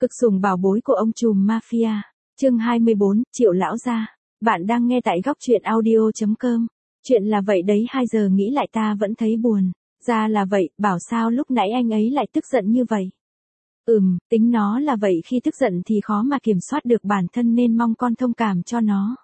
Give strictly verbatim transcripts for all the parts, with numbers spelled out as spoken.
Cực sủng bảo bối của ông trùm mafia. Chương hai mươi bốn, Triệu lão gia. Bạn đang nghe tại góc truyện audio chấm com. Chuyện là vậy đấy, hai giờ nghĩ lại ta vẫn thấy buồn. Ra là vậy, bảo sao lúc nãy anh ấy lại tức giận như vậy. Ừm, tính nó là vậy, khi tức giận thì khó mà kiểm soát được bản thân nên mong con thông cảm cho nó.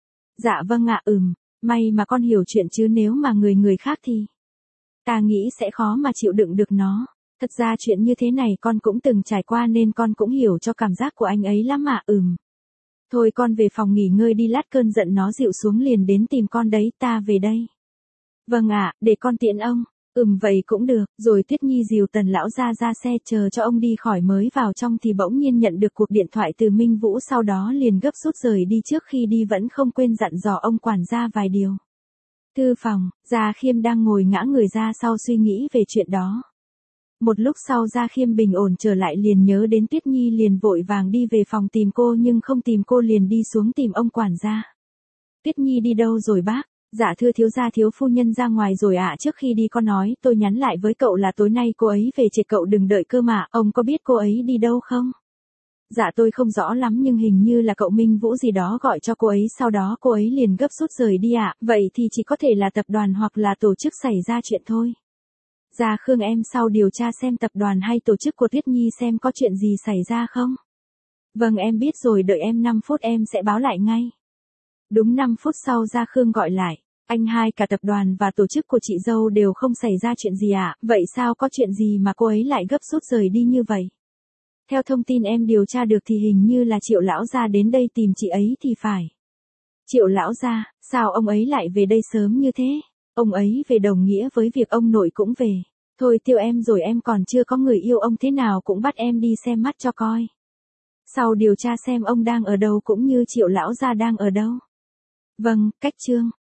Dạ vâng ạ, ừm, may mà con hiểu chuyện chứ nếu mà người người khác thì ta nghĩ sẽ khó mà chịu đựng được nó. Thật ra chuyện như thế này con cũng từng trải qua nên con cũng hiểu cho cảm giác của anh ấy lắm ạ, ừm. Thôi con về phòng nghỉ ngơi đi, lát cơn giận nó dịu xuống liền đến tìm con đấy, ta về đây. Vâng ạ, để con tiễn ông. Ừm vậy cũng được. Rồi Tuyết Nhi dìu Tần lão gia ra xe chờ cho ông đi khỏi, mới vào trong thì bỗng nhiên nhận được cuộc điện thoại từ Minh Vũ, sau đó liền gấp rút rời đi. Trước khi đi vẫn không quên dặn dò ông quản gia vài điều. Thư phòng, Gia Khiêm đang ngồi ngã người ra sau suy nghĩ về chuyện đó. Một lúc sau Gia Khiêm bình ổn trở lại, liền nhớ đến Tuyết Nhi, liền vội vàng đi về phòng tìm cô nhưng không tìm cô liền đi xuống tìm ông quản gia. Tuyết Nhi đi đâu rồi bác? Dạ thưa thiếu gia, thiếu phu nhân ra ngoài rồi ạ, trước khi đi con nói tôi nhắn lại với cậu là tối nay cô ấy về trễ, cậu đừng đợi cơ mà, ông có biết cô ấy đi đâu không? Dạ tôi không rõ lắm nhưng hình như là cậu Minh Vũ gì đó gọi cho cô ấy, sau đó cô ấy liền gấp rút rời đi ạ, vậy thì chỉ có thể là tập đoàn hoặc là tổ chức xảy ra chuyện thôi. Dạ Khương, em sau điều tra xem tập đoàn hay tổ chức của Tuyết Nhi xem có chuyện gì xảy ra không? Vâng em biết rồi, đợi em năm phút em sẽ báo lại ngay. Đúng năm phút sau Gia Khương gọi lại. Anh hai, cả tập đoàn và tổ chức của chị dâu đều không xảy ra chuyện gì ạ, vậy sao có chuyện gì mà cô ấy lại gấp rút rời đi như vậy? Theo thông tin em điều tra được thì hình như là Triệu lão gia đến đây tìm chị ấy thì phải. Triệu lão gia, sao ông ấy lại về đây sớm như thế? Ông ấy về đồng nghĩa với việc ông nội cũng về. Thôi tiêu em rồi, em còn chưa có người yêu, ông thế nào cũng bắt em đi xem mắt cho coi. Sau điều tra xem ông đang ở đâu cũng như Triệu lão gia đang ở đâu. Vâng, cách chương.